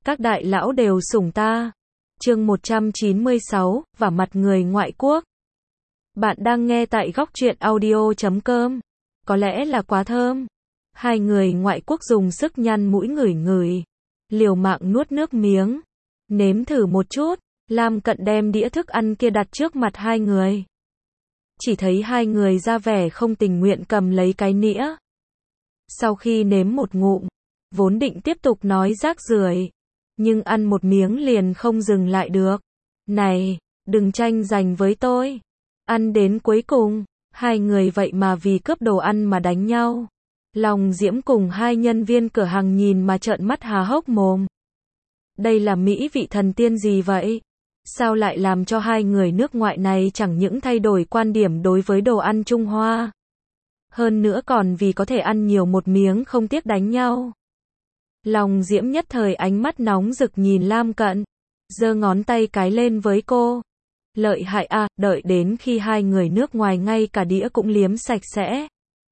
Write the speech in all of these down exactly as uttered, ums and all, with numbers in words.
các đại lão đều sủng ta. Chương một trăm chín mươi sáu, vả mặt người ngoại quốc. Bạn đang nghe tại góc truyện audio chấm com. Có lẽ là quá thơm. Hai người ngoại quốc dùng sức nhăn mũi ngửi ngửi. Liều mạng nuốt nước miếng. Nếm thử một chút. Lam Cận đem đĩa thức ăn kia đặt trước mặt hai người. Chỉ thấy hai người ra vẻ không tình nguyện cầm lấy cái nĩa. Sau khi nếm một ngụm, vốn định tiếp tục nói rác rưởi, nhưng ăn một miếng liền không dừng lại được. Này, đừng tranh giành với tôi. Ăn đến cuối cùng, hai người vậy mà vì cướp đồ ăn mà đánh nhau. Long Diễm cùng hai nhân viên cửa hàng nhìn mà trợn mắt há hốc mồm. Đây là mỹ vị thần tiên gì vậy? Sao lại làm cho hai người nước ngoại này chẳng những thay đổi quan điểm đối với đồ ăn Trung Hoa, hơn nữa còn vì có thể ăn nhiều một miếng không tiếc đánh nhau. Long Diễm nhất thời ánh mắt nóng rực nhìn Lam Cận, giơ ngón tay cái lên với cô. Lợi hại à, đợi đến khi hai người nước ngoài ngay cả đĩa cũng liếm sạch sẽ.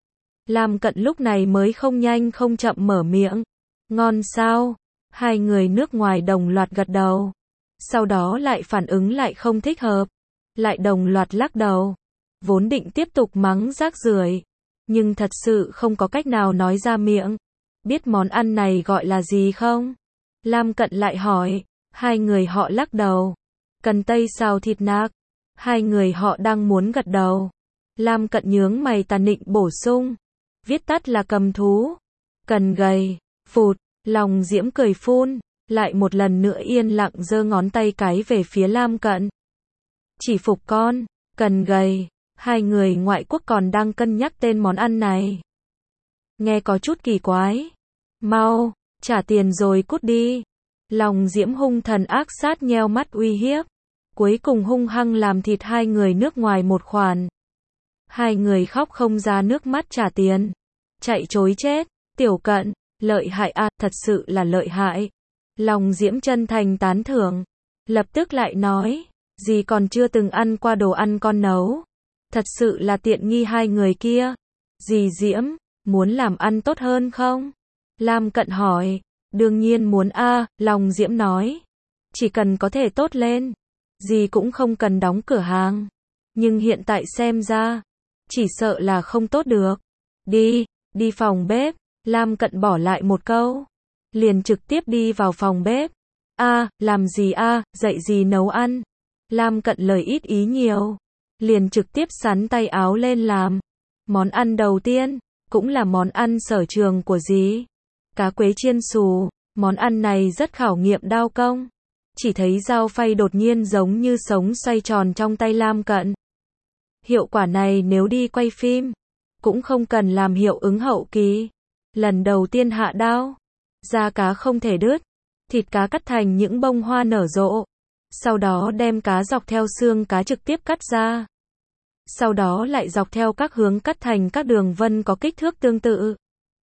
Lam Cận lúc này mới không nhanh không chậm mở miệng. Ngon sao? Hai người nước ngoài đồng loạt gật đầu. Sau đó lại phản ứng lại không thích hợp. Lại đồng loạt lắc đầu. Vốn định tiếp tục mắng rác rưởi, nhưng thật sự không có cách nào nói ra miệng. Biết món ăn này gọi là gì không? Lam Cận lại hỏi. Hai người họ lắc đầu. Cần tây xào thịt nạc. Hai người họ đang muốn gật đầu. Lam Cận nhướng mày tàn nịnh bổ sung. Viết tắt là cầm thú. Cần gầy. Phụt. Long Diễm cười phun. Lại một lần nữa yên lặng giơ ngón tay cái về phía Lam Cận. Chỉ phục con. Cần gầy. Hai người ngoại quốc còn đang cân nhắc tên món ăn này. Nghe có chút kỳ quái. Mau, trả tiền rồi cút đi. Long Diễm hung thần ác sát nheo mắt uy hiếp. Cuối cùng hung hăng làm thịt hai người nước ngoài một khoản. Hai người khóc không ra nước mắt trả tiền. Chạy chối chết. Tiểu Cận, lợi hại à, thật sự là lợi hại. Long Diễm chân thành tán thưởng. Lập tức lại nói, dì còn chưa từng ăn qua đồ ăn con nấu. Thật sự là tiện nghi hai người kia. Dì Diễm, muốn làm ăn tốt hơn không? Lam Cận hỏi. Đương nhiên muốn a, à, Long Diễm nói. Chỉ cần có thể tốt lên, dì cũng không cần đóng cửa hàng. Nhưng hiện tại xem ra, chỉ sợ là không tốt được. Đi, đi phòng bếp. Lam Cận bỏ lại một câu. Liền trực tiếp đi vào phòng bếp. A, à, làm gì a, à, dạy gì nấu ăn. Lam Cận lời ít ý nhiều. Liền trực tiếp sắn tay áo lên làm. Món ăn đầu tiên, cũng là món ăn sở trường của dì. Cá quế chiên xù. Món ăn này rất khảo nghiệm đao công. Chỉ thấy dao phay đột nhiên giống như sống xoay tròn trong tay Lam Cận. Hiệu quả này nếu đi quay phim, cũng không cần làm hiệu ứng hậu kỳ. Lần đầu tiên hạ đao, da cá không thể đứt, thịt cá cắt thành những bông hoa nở rộ. Sau đó đem cá dọc theo xương cá trực tiếp cắt ra. Sau đó lại dọc theo các hướng cắt thành các đường vân có kích thước tương tự.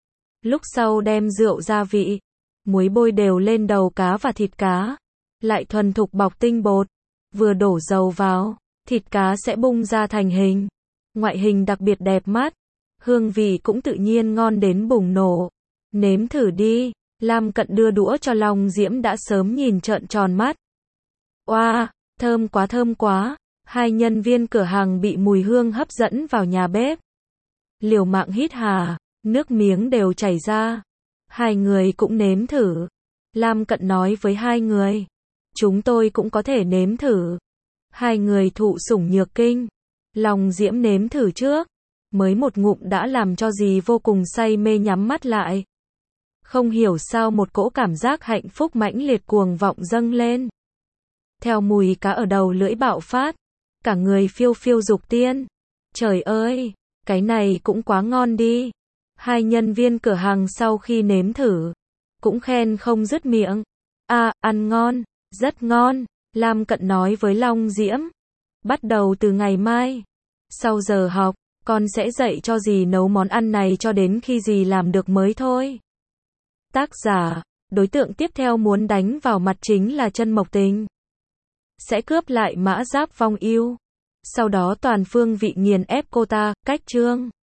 Lúc sau đem rượu gia vị, muối bôi đều lên đầu cá và thịt cá. Lại thuần thục bọc tinh bột. Vừa đổ dầu vào, thịt cá sẽ bung ra thành hình. Ngoại hình đặc biệt đẹp mắt. Hương vị cũng tự nhiên ngon đến bùng nổ. Nếm thử đi. Lam Cận đưa đũa cho Long Diễm đã sớm nhìn trợn tròn mắt. Oa, wow, thơm quá thơm quá. Hai nhân viên cửa hàng bị mùi hương hấp dẫn vào nhà bếp. Liều mạng hít hà, nước miếng đều chảy ra. Hai người cũng nếm thử. Lam Cận nói với hai người. Chúng tôi cũng có thể nếm thử. Hai người thụ sủng nhược kinh. Long Diễm nếm thử trước. Mới một ngụm đã làm cho dì vô cùng say mê nhắm mắt lại. Không hiểu sao một cỗ cảm giác hạnh phúc mãnh liệt cuồng vọng dâng lên. Theo mùi cá ở đầu lưỡi bạo phát. Cả người phiêu phiêu dục tiên. Trời ơi, cái này cũng quá ngon đi. Hai nhân viên cửa hàng sau khi nếm thử, cũng khen không dứt miệng. À, ăn ngon, rất ngon. Lam Cận nói với Long Diễm. Bắt đầu từ ngày mai, sau giờ học, con sẽ dạy cho dì nấu món ăn này cho đến khi dì làm được mới thôi. Tác giả, đối tượng tiếp theo muốn đánh vào mặt chính là Chân Mộc Tình. Sẽ cướp lại mã giáp vong yêu. Sau đó toàn phương vị nghiền ép cô ta, cách chương.